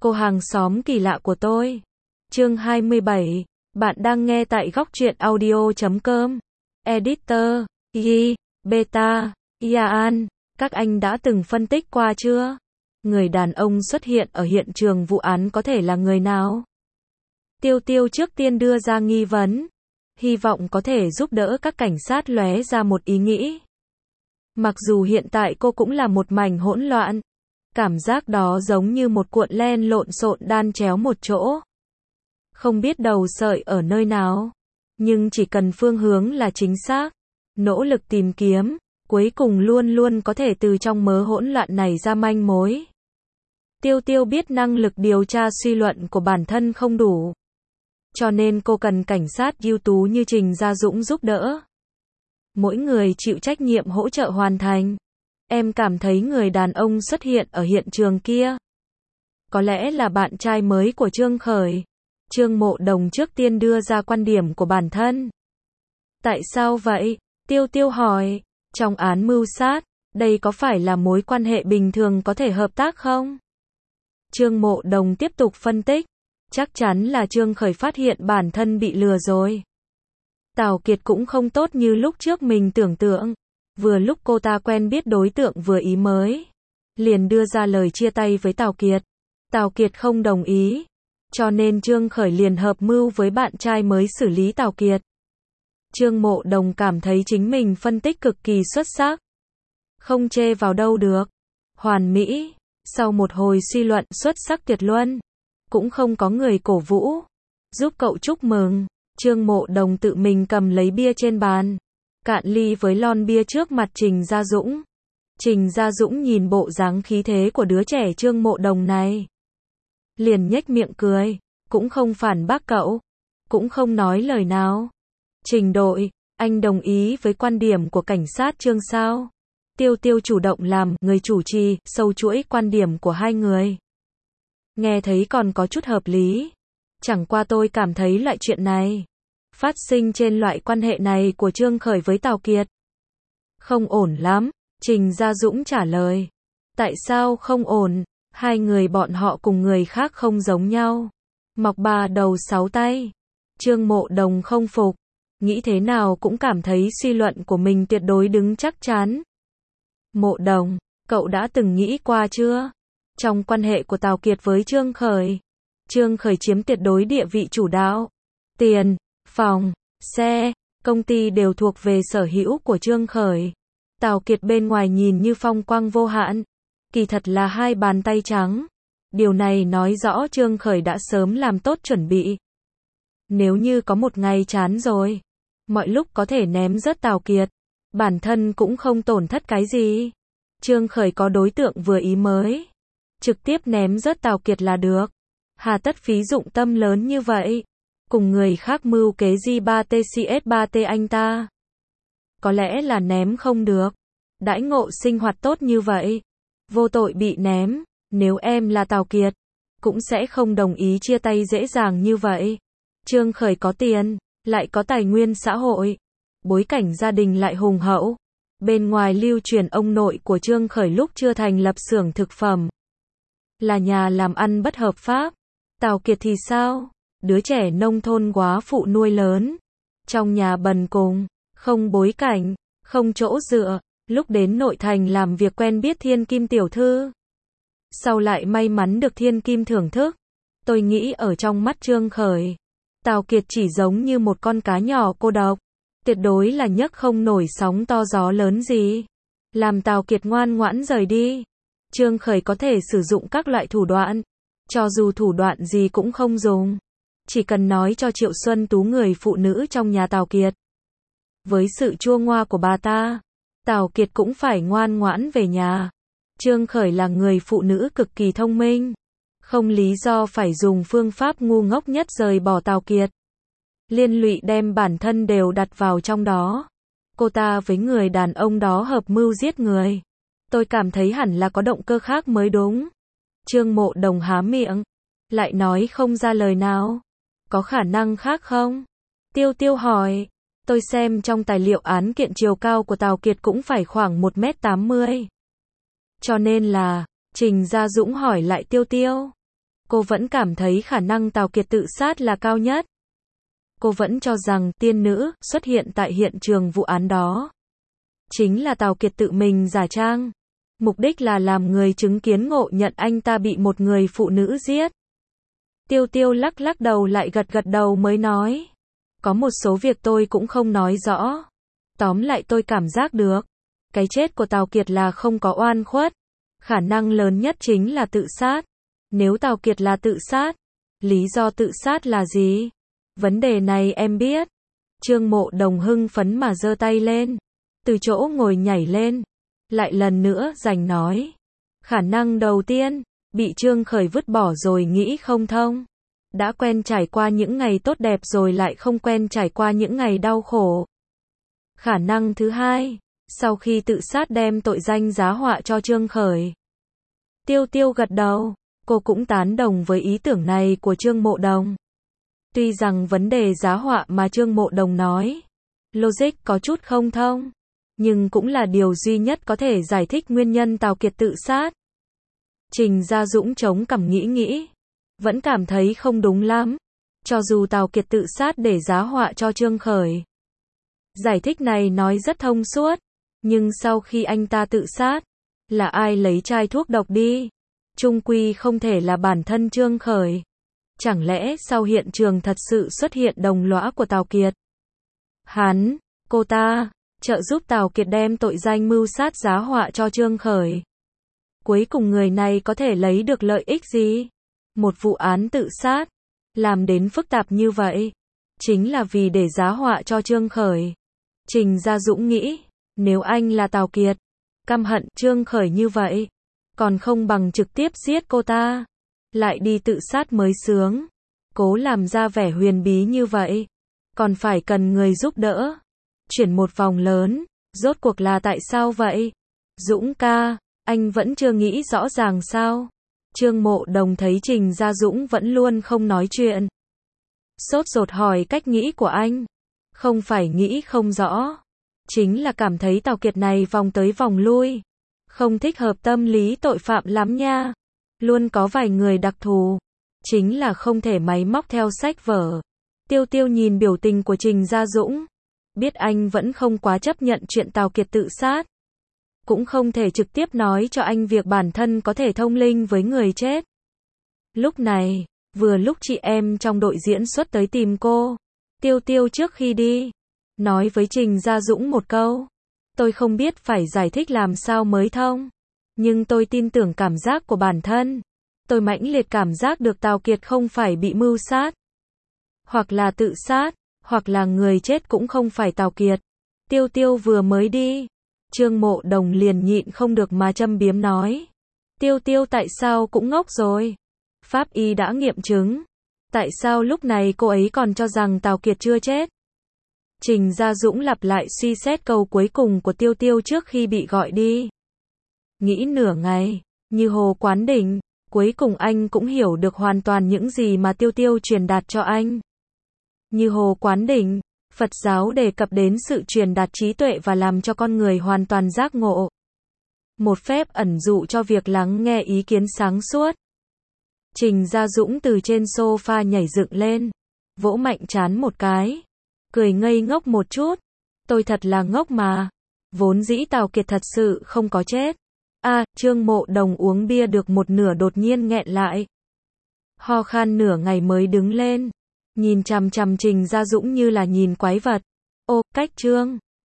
Cô hàng xóm kỳ lạ của tôi. Chương 27. Bạn đang nghe tại góc truyện audio.com. Editor, Yi, Beta, Yaan. Các anh đã từng phân tích qua chưa? Người đàn ông xuất hiện ở hiện trường vụ án có thể là người nào? Tiêu Tiêu trước tiên đưa ra nghi vấn. Hy vọng có thể giúp đỡ các cảnh sát lóe ra một ý nghĩ. Mặc dù hiện tại cô cũng là một mảnh hỗn loạn. Cảm giác đó giống như một cuộn len lộn xộn đan chéo một chỗ. Không biết đầu sợi ở nơi nào. Nhưng chỉ cần phương hướng là chính xác. Nỗ lực tìm kiếm. Cuối cùng luôn luôn có thể từ trong mớ hỗn loạn này ra manh mối. Tiêu Tiêu biết năng lực điều tra suy luận của bản thân không đủ. Cho nên cô cần cảnh sát ưu tú như Trình Gia Dũng giúp đỡ. Mỗi người chịu trách nhiệm hỗ trợ hoàn thành. Em cảm thấy người đàn ông xuất hiện ở hiện trường kia. Có lẽ là bạn trai mới của Trương Khởi. Trương Mộ Đồng trước tiên đưa ra quan điểm của bản thân. Tại sao vậy? Tiêu Tiêu hỏi. Trong án mưu sát, đây có phải là mối quan hệ bình thường có thể hợp tác không? Trương Mộ Đồng tiếp tục phân tích. Chắc chắn là Trương Khởi phát hiện bản thân bị lừa rồi. Tào Kiệt cũng không tốt như lúc trước mình tưởng tượng. Vừa lúc cô ta quen biết đối tượng vừa ý mới, liền đưa ra lời chia tay với Tào Kiệt. Tào Kiệt không đồng ý, cho nên Trương Khởi liền hợp mưu với bạn trai mới xử lý Tào Kiệt. Trương Mộ Đồng cảm thấy chính mình phân tích cực kỳ xuất sắc. Không chê vào đâu được. Hoàn mỹ. Sau một hồi suy luận xuất sắc tuyệt luân, cũng không có người cổ vũ, giúp cậu chúc mừng. Trương Mộ Đồng tự mình cầm lấy bia trên bàn, cạn ly với lon bia trước mặt Trình Gia Dũng. Trình Gia Dũng nhìn bộ dáng khí thế của đứa trẻ Trương Mộ Đồng này, liền nhếch miệng cười, cũng không phản bác cậu, cũng không nói lời nào. Trình đội, anh đồng ý với quan điểm của cảnh sát Trương sao? Tiêu Tiêu chủ động làm người chủ trì, sâu chuỗi quan điểm của hai người. Nghe thấy còn có chút hợp lý. Chẳng qua tôi cảm thấy loại chuyện này phát sinh trên loại quan hệ này của Trương Khởi với Tào Kiệt không ổn lắm. Trình Gia Dũng trả lời. Tại sao không ổn? Hai người bọn họ cùng người khác không giống nhau. Mọc ba đầu sáu tay. Trương Mộ Đồng không phục. Nghĩ thế nào cũng cảm thấy suy luận của mình tuyệt đối đứng chắc chắn. Mộ Đồng, cậu đã từng nghĩ qua chưa? Trong quan hệ của Tào Kiệt với Trương Khởi, Trương Khởi chiếm tuyệt đối địa vị chủ đạo. Tiền, phòng, xe, công ty đều thuộc về sở hữu của Trương Khởi. Tào Kiệt bên ngoài nhìn như phong quang vô hạn, kỳ thật là hai bàn tay trắng. Điều này nói rõ Trương Khởi đã sớm làm tốt chuẩn bị. Nếu như có một ngày chán rồi, mọi lúc có thể ném rớt Tào Kiệt, bản thân cũng không tổn thất cái gì. Trương Khởi có đối tượng vừa ý mới, trực tiếp ném rớt Tào Kiệt là được. Hà tất phí dụng tâm lớn như vậy, cùng người khác mưu kế G3TCS3T anh ta. Có lẽ là ném không được. Đãi ngộ sinh hoạt tốt như vậy, vô tội bị ném. Nếu em là Tào Kiệt, cũng sẽ không đồng ý chia tay dễ dàng như vậy. Trương Khởi có tiền, lại có tài nguyên xã hội, bối cảnh gia đình lại hùng hậu. Bên ngoài lưu truyền ông nội của Trương Khởi lúc chưa thành lập xưởng thực phẩm, là nhà làm ăn bất hợp pháp. Tào Kiệt thì sao? Đứa trẻ nông thôn góa phụ nuôi lớn, trong nhà bần cùng, không bối cảnh, không chỗ dựa. Lúc đến nội thành làm việc quen biết Thiên Kim tiểu thư, sau lại may mắn được Thiên Kim thưởng thức. Tôi nghĩ ở trong mắt Trương Khởi, Tào Kiệt chỉ giống như một con cá nhỏ cô độc, tuyệt đối là nhấc không nổi sóng to gió lớn gì, làm Tào Kiệt ngoan ngoãn rời đi. Trương Khởi có thể sử dụng các loại thủ đoạn, cho dù thủ đoạn gì cũng không dùng, chỉ cần nói cho Triệu Xuân Tú, người phụ nữ trong nhà Tào Kiệt, với sự chua ngoa của bà ta, Tào Kiệt cũng phải ngoan ngoãn về nhà. Trương Khởi là người phụ nữ cực kỳ thông minh, không lý do phải dùng phương pháp ngu ngốc nhất rời bỏ Tào Kiệt, liên lụy đem bản thân đều đặt vào trong đó. Cô ta với người đàn ông đó hợp mưu giết người. Tôi cảm thấy hẳn là có động cơ khác mới đúng. Trương Mộ Đồng há miệng, lại nói không ra lời nào. Có khả năng khác không? Tiêu Tiêu hỏi. Tôi xem trong tài liệu án kiện chiều cao của Tào Kiệt cũng phải khoảng 1m80. Cho nên là, Trình Gia Dũng hỏi lại Tiêu Tiêu. cô vẫn cảm thấy khả năng Tào Kiệt tự sát là cao nhất. Cô vẫn cho rằng tiên nữ xuất hiện tại hiện trường vụ án đó chính là Tào Kiệt tự mình giả trang. Mục đích là làm người chứng kiến ngộ nhận anh ta bị một người phụ nữ giết. Tiêu Tiêu lắc lắc đầu lại gật gật đầu mới nói. Có một số việc tôi cũng không nói rõ. Tóm lại tôi cảm giác được. Cái chết của Tào Kiệt là không có oan khuất. Khả năng lớn nhất chính là tự sát. Nếu Tào Kiệt là tự sát, lý do tự sát là gì? Vấn đề này em biết. Trương Mộ Đồng hưng phấn mà giơ tay lên. Từ chỗ ngồi nhảy lên. Lại lần nữa giành nói. Khả năng đầu tiên, bị Trương Khởi vứt bỏ rồi nghĩ không thông. Đã quen trải qua những ngày tốt đẹp rồi lại không quen trải qua những ngày đau khổ. Khả năng thứ hai, sau khi tự sát đem tội danh giá họa cho Trương Khởi. Tiêu Tiêu gật đầu, cô cũng tán đồng với ý tưởng này của Trương Mộ Đồng. Tuy rằng vấn đề giá họa mà Trương Mộ Đồng nói, logic có chút không thông, nhưng cũng là điều duy nhất có thể giải thích nguyên nhân Tào Kiệt tự sát. Trình Gia Dũng chống cằm nghĩ, vẫn cảm thấy không đúng lắm. Cho dù Tào Kiệt tự sát để giá họa cho Trương Khởi, giải thích này nói rất thông suốt, nhưng sau khi anh ta tự sát, là ai lấy chai thuốc độc đi? Chung quy không thể là bản thân Trương Khởi. Chẳng lẽ sau hiện trường thật sự xuất hiện đồng lõa của Tào Kiệt? Hắn, cô ta, trợ giúp Tào Kiệt đem tội danh mưu sát giá họa cho Trương Khởi. Cuối cùng người này có thể lấy được lợi ích gì? Một vụ án tự sát, làm đến phức tạp như vậy, chính là vì để giá họa cho Trương Khởi. Trình Gia Dũng nghĩ, nếu anh là Tào Kiệt, căm hận Trương Khởi như vậy, còn không bằng trực tiếp giết cô ta, lại đi tự sát mới sướng. Cố làm ra vẻ huyền bí như vậy, còn phải cần người giúp đỡ. Chuyển một vòng lớn, rốt cuộc là tại sao vậy? Dũng ca, anh vẫn chưa nghĩ rõ ràng sao? Trương Mộ Đồng thấy Trình Gia Dũng vẫn luôn không nói chuyện, sốt ruột hỏi cách nghĩ của anh. Không phải nghĩ không rõ, chính là cảm thấy Tào Kiệt này vòng tới vòng lui, không thích hợp tâm lý tội phạm lắm nha. Luôn có vài người đặc thù, chính là không thể máy móc theo sách vở. Tiêu Tiêu nhìn biểu tình của Trình Gia Dũng, biết anh vẫn không quá chấp nhận chuyện Tào Kiệt tự sát. Cũng không thể trực tiếp nói cho anh việc bản thân có thể thông linh với người chết. Lúc này, vừa lúc chị em trong đội diễn xuất tới tìm cô. Tiêu Tiêu trước khi đi, nói với Trình Gia Dũng một câu. Tôi không biết phải giải thích làm sao mới thông, nhưng tôi tin tưởng cảm giác của bản thân. Tôi mãnh liệt cảm giác được Tào Kiệt không phải bị mưu sát, hoặc là tự sát, hoặc là người chết cũng không phải Tào Kiệt. Tiêu Tiêu vừa mới đi, Trương Mộ Đồng liền nhịn không được mà châm biếm nói. Tiêu Tiêu tại sao cũng ngốc rồi? Pháp y đã nghiệm chứng. Tại sao lúc này cô ấy còn cho rằng Tào Kiệt chưa chết? Trình Gia Dũng lặp lại suy xét câu cuối cùng của Tiêu Tiêu trước khi bị gọi đi. Nghĩ nửa ngày, như hồ quán đỉnh, cuối cùng anh cũng hiểu được hoàn toàn những gì mà Tiêu Tiêu truyền đạt cho anh. Như hồ quán đỉnh, Phật giáo đề cập đến sự truyền đạt trí tuệ và làm cho con người hoàn toàn giác ngộ. Một phép ẩn dụ cho việc lắng nghe ý kiến sáng suốt. Trình Gia Dũng từ trên sofa nhảy dựng lên, vỗ mạnh trán một cái, cười ngây ngốc một chút. Tôi thật là ngốc mà. Vốn dĩ Tào Kiệt thật sự không có chết. Trương Mộ Đồng uống bia được một nửa đột nhiên nghẹn lại. Ho khan nửa ngày mới đứng lên, nhìn chằm chằm Trình Gia Dũng như là nhìn quái vật. Cách Trương